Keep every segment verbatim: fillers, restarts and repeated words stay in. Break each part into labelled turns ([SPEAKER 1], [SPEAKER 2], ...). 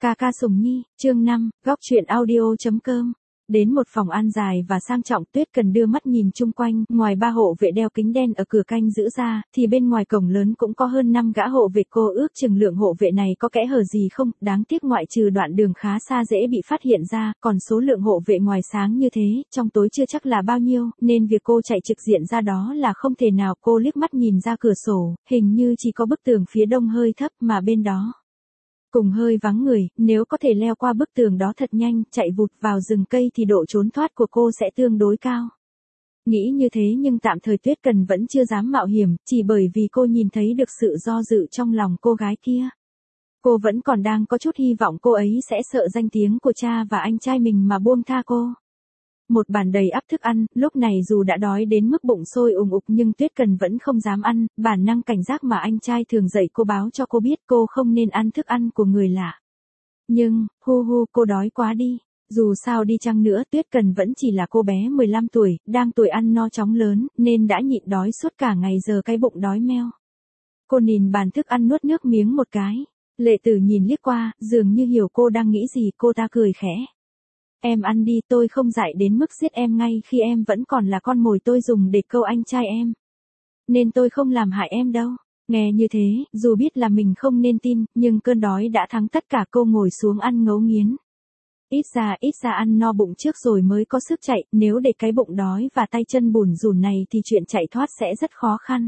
[SPEAKER 1] Ca ca Sùng Nhi, chương năm, góc truyện audio.com. Đến một phòng ăn dài và sang trọng, Tuyết Cần đưa mắt nhìn chung quanh, ngoài ba hộ vệ đeo kính đen ở cửa canh giữ ra, thì bên ngoài cổng lớn cũng có hơn năm gã hộ vệ. Cô ước chừng lượng hộ vệ này có kẽ hở gì không, đáng tiếc ngoại trừ đoạn đường khá xa dễ bị phát hiện ra, còn số lượng hộ vệ ngoài sáng như thế, trong tối chưa chắc là bao nhiêu, nên việc cô chạy trực diện ra đó là không thể nào. Cô liếc mắt nhìn ra cửa sổ, hình như chỉ có bức tường phía đông hơi thấp mà bên đó cùng hơi vắng người, nếu có thể leo qua bức tường đó thật nhanh, chạy vụt vào rừng cây thì độ trốn thoát của cô sẽ tương đối cao. Nghĩ như thế nhưng tạm thời Tuyết Cần vẫn chưa dám mạo hiểm, chỉ bởi vì cô nhìn thấy được sự do dự trong lòng cô gái kia. Cô vẫn còn đang có chút hy vọng cô ấy sẽ sợ danh tiếng của cha và anh trai mình mà buông tha cô. Một bàn đầy ắp thức ăn, lúc này dù đã đói đến mức bụng sôi ùng ục nhưng Tuyết Cần vẫn không dám ăn, bản năng cảnh giác mà anh trai thường dạy cô báo cho cô biết cô không nên ăn thức ăn của người lạ. Nhưng, hu hu, cô đói quá đi. Dù sao đi chăng nữa Tuyết Cần vẫn chỉ là cô bé mười lăm tuổi, đang tuổi ăn no chóng lớn, nên đã nhịn đói suốt cả ngày giờ cái bụng đói meo. Cô nhìn bàn thức ăn nuốt nước miếng một cái. Lệ Tử nhìn liếc qua, dường như hiểu cô đang nghĩ gì, cô ta cười khẽ. Em ăn đi, tôi không dại đến mức giết em ngay khi em vẫn còn là con mồi tôi dùng để câu anh trai em. Nên tôi không làm hại em đâu. Nghe như thế, dù biết là mình không nên tin, nhưng cơn đói đã thắng tất cả. Cô ngồi xuống ăn ngấu nghiến. Ít ra, ít ra ăn no bụng trước rồi mới có sức chạy, nếu để cái bụng đói và tay chân bủn rủn này thì chuyện chạy thoát sẽ rất khó khăn.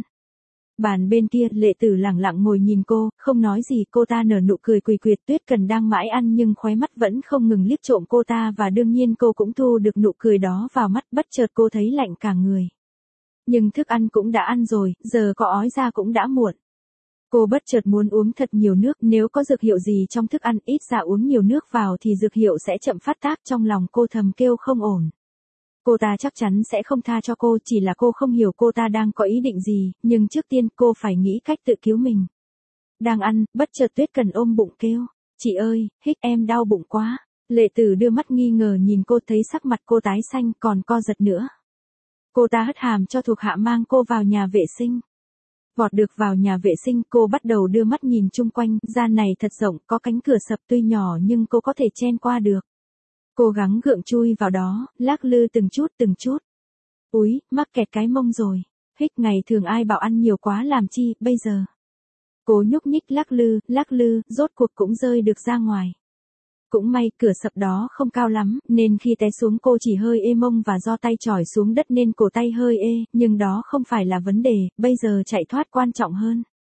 [SPEAKER 1] Bàn bên kia, Lệ Tử lẳng lặng ngồi nhìn cô, không nói gì. Cô ta nở nụ cười quỳ quyệt. Tuyết Cần đang mãi ăn nhưng khóe mắt vẫn không ngừng liếc trộm cô ta, và đương nhiên cô cũng thu được nụ cười đó vào mắt. Bất chợt cô thấy lạnh cả người. Nhưng thức ăn cũng đã ăn rồi, giờ có ói ra cũng đã muộn. Cô bất chợt muốn uống thật nhiều nước, nếu có dược hiệu gì trong thức ăn, ít ra uống nhiều nước vào thì dược hiệu sẽ chậm phát tác. Trong lòng cô thầm kêu không ổn. Cô ta chắc chắn sẽ không tha cho cô, chỉ là cô không hiểu cô ta đang có ý định gì, nhưng trước tiên cô phải nghĩ cách tự cứu mình. Đang ăn, bất chợt Tuyết Cần ôm bụng kêu, chị ơi, hích em đau bụng quá. Lệ Tử đưa mắt nghi ngờ nhìn cô, thấy sắc mặt cô tái xanh còn co giật nữa. Cô ta hất hàm cho thuộc hạ mang cô vào nhà vệ sinh. Vọt được vào nhà vệ sinh, cô bắt đầu đưa mắt nhìn chung quanh, gian này thật rộng, có cánh cửa sập tuy nhỏ nhưng cô có thể chen qua được. Cố gắng gượng chui vào đó, lắc lư từng chút từng chút. Úi, mắc kẹt cái mông rồi. Hích, ngày thường ai bảo ăn nhiều quá làm chi, bây giờ. Cố nhúc nhích lắc lư, lắc lư, rốt cuộc cũng rơi được ra ngoài. Cũng may cửa sập đó không cao lắm, nên khi té xuống cô chỉ hơi ê mông, và do tay chỏi xuống đất nên cổ tay hơi ê, nhưng đó không phải là vấn đề, bây giờ chạy thoát quan trọng hơn.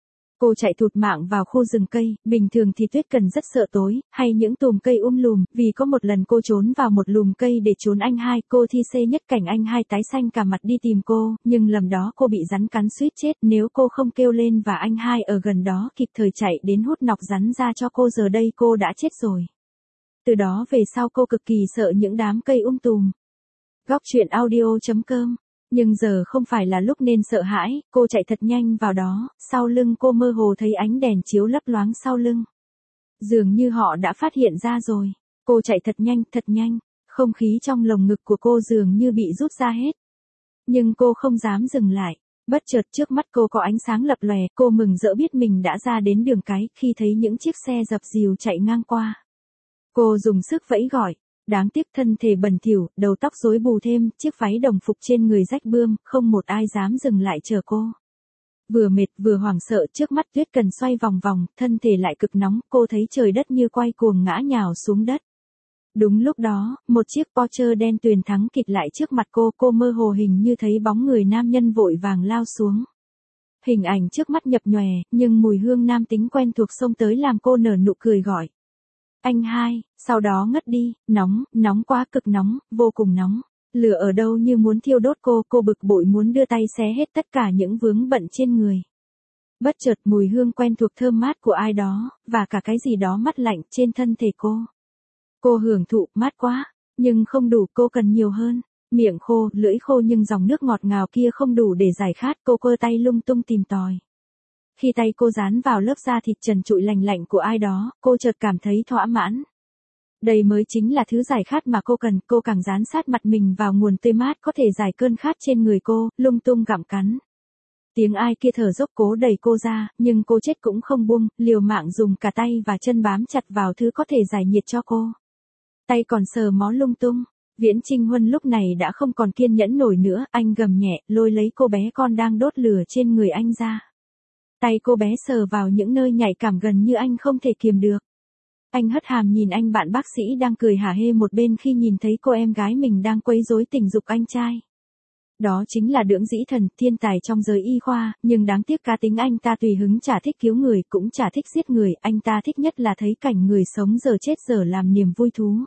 [SPEAKER 1] Cô chạy thụt mạng vào khu rừng cây, bình thường thì Tuyết Cần rất sợ tối, hay những tùm cây um lùm, vì có một lần cô trốn vào một lùm cây để trốn anh hai, cô thi xê nhất cảnh anh hai tái xanh cả mặt đi tìm cô, nhưng lầm đó cô bị rắn cắn suýt chết, nếu cô không kêu lên và anh hai ở gần đó kịp thời chạy đến hút nọc rắn ra cho cô giờ đây cô đã chết rồi. Từ đó về sau cô cực kỳ sợ những đám cây um tùm. Góc truyện audio.com. Nhưng giờ không phải là lúc nên sợ hãi, cô chạy thật nhanh vào đó, sau lưng cô mơ hồ thấy ánh đèn chiếu lấp loáng sau lưng. Dường như họ đã phát hiện ra rồi. Cô chạy thật nhanh, thật nhanh, không khí trong lồng ngực của cô dường như bị rút ra hết. Nhưng cô không dám dừng lại. Bất chợt trước mắt cô có ánh sáng lập lòe, cô mừng rỡ biết mình đã ra đến đường cái, khi thấy những chiếc xe dập dìu chạy ngang qua. Cô dùng sức vẫy gọi. Đáng tiếc thân thể bẩn thỉu, đầu tóc rối bù thêm, chiếc váy đồng phục trên người rách bươm, không một ai dám dừng lại chờ cô. Vừa mệt vừa hoảng sợ, trước mắt Tuyết Cần xoay vòng vòng, thân thể lại cực nóng, cô thấy trời đất như quay cuồng ngã nhào xuống đất. Đúng lúc đó, một chiếc Porsche đen tuyền thắng kịt lại trước mặt cô, cô mơ hồ hình như thấy bóng người nam nhân vội vàng lao xuống. Hình ảnh trước mắt nhập nhòe, nhưng mùi hương nam tính quen thuộc xông tới làm cô nở nụ cười gọi. Anh hai, sau đó ngất đi, nóng, nóng quá, cực nóng, vô cùng nóng. Lửa ở đâu như muốn thiêu đốt cô, cô bực bội muốn đưa tay xé hết tất cả những vướng bận trên người. Bất chợt mùi hương quen thuộc thơm mát của ai đó, và cả cái gì đó mát lạnh trên thân thể cô. Cô hưởng thụ, mát quá, nhưng không đủ, cô cần nhiều hơn. Miệng khô, lưỡi khô nhưng dòng nước ngọt ngào kia không đủ để giải khát, cô cơ tay lung tung tìm tòi. Khi tay cô dán vào lớp da thịt trần trụi lành lạnh của ai đó, cô chợt cảm thấy thỏa mãn. Đây mới chính là thứ giải khát mà cô cần, cô càng dán sát mặt mình vào nguồn tươi mát có thể giải cơn khát trên người cô, lung tung gặm cắn. Tiếng ai kia thở dốc cố đẩy cô ra, nhưng cô chết cũng không buông, liều mạng dùng cả tay và chân bám chặt vào thứ có thể giải nhiệt cho cô. Tay còn sờ mó lung tung. Viễn Trinh Huân lúc này đã không còn kiên nhẫn nổi nữa, anh gầm nhẹ, lôi lấy cô bé con đang đốt lửa trên người anh ra. Tay cô bé sờ vào những nơi nhạy cảm gần như anh không thể kiềm được. Anh hất hàm nhìn anh bạn bác sĩ đang cười hả hê một bên khi nhìn thấy cô em gái mình đang quấy rối tình dục anh trai. Đó chính là Đưỡng Dĩ Thần, thiên tài trong giới y khoa, nhưng đáng tiếc cá tính anh ta tùy hứng chả thích cứu người, cũng chả thích giết người, anh ta thích nhất là thấy cảnh người sống giờ chết giờ làm niềm vui thú.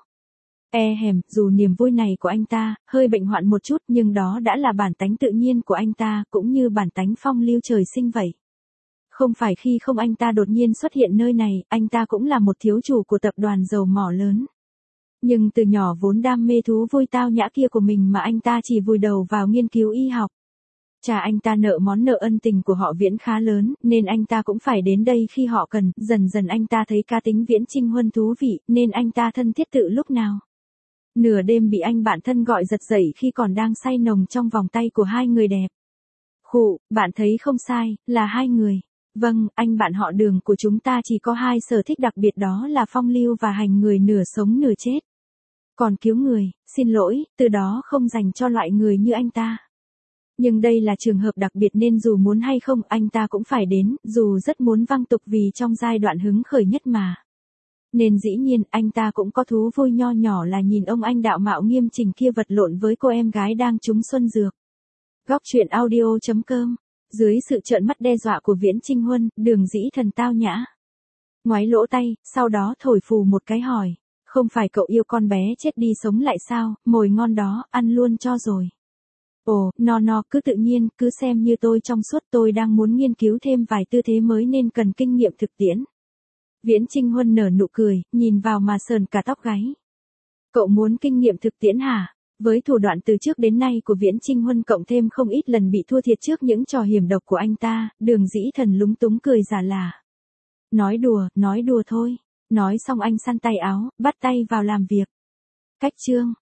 [SPEAKER 1] E hèm, dù niềm vui này của anh ta, hơi bệnh hoạn một chút nhưng đó đã là bản tánh tự nhiên của anh ta, cũng như bản tánh phong lưu trời sinh vậy. Không phải khi không anh ta đột nhiên xuất hiện nơi này, anh ta cũng là một thiếu chủ của tập đoàn dầu mỏ lớn. Nhưng từ nhỏ vốn đam mê thú vui tao nhã kia của mình mà anh ta chỉ vùi đầu vào nghiên cứu y học. Cha anh ta nợ món nợ ân tình của họ Viễn khá lớn, nên anh ta cũng phải đến đây khi họ cần, dần dần anh ta thấy cá tính Viễn Trinh Huân thú vị, nên anh ta thân thiết tự lúc nào. Nửa đêm bị anh bạn thân gọi giật dậy khi còn đang say nồng trong vòng tay của hai người đẹp. Khụ, bạn thấy không sai, là hai người. Vâng, anh bạn họ Đường của chúng ta chỉ có hai sở thích đặc biệt, đó là phong lưu và hành người nửa sống nửa chết. Còn cứu người, xin lỗi, từ đó không dành cho loại người như anh ta. Nhưng đây là trường hợp đặc biệt nên dù muốn hay không anh ta cũng phải đến, dù rất muốn văng tục vì trong giai đoạn hứng khởi nhất mà. Nên dĩ nhiên anh ta cũng có thú vui nho nhỏ là nhìn ông anh đạo mạo nghiêm chỉnh kia vật lộn với cô em gái đang trúng xuân dược. Góc truyện audio chấm com. Dưới sự trợn mắt đe dọa của Viễn Trinh Huân, Đường Dĩ Thần tao nhã ngoáy lỗ tay, sau đó thổi phù một cái hỏi, không phải cậu yêu con bé chết đi sống lại sao, mồi ngon đó, ăn luôn cho rồi. Ồ, no no, cứ tự nhiên, cứ xem như tôi trong suốt, tôi đang muốn nghiên cứu thêm vài tư thế mới nên cần kinh nghiệm thực tiễn. Viễn Trinh Huân nở nụ cười, nhìn vào mà sờn cả tóc gáy. Cậu muốn kinh nghiệm thực tiễn hả? Với thủ đoạn từ trước đến nay của Viễn Trinh Huân cộng thêm không ít lần bị thua thiệt trước những trò hiểm độc của anh ta, Đường Dĩ Thần lúng túng cười giả lả. Nói đùa, nói đùa thôi. Nói xong anh săn tay áo, bắt tay vào làm việc. Cách chương.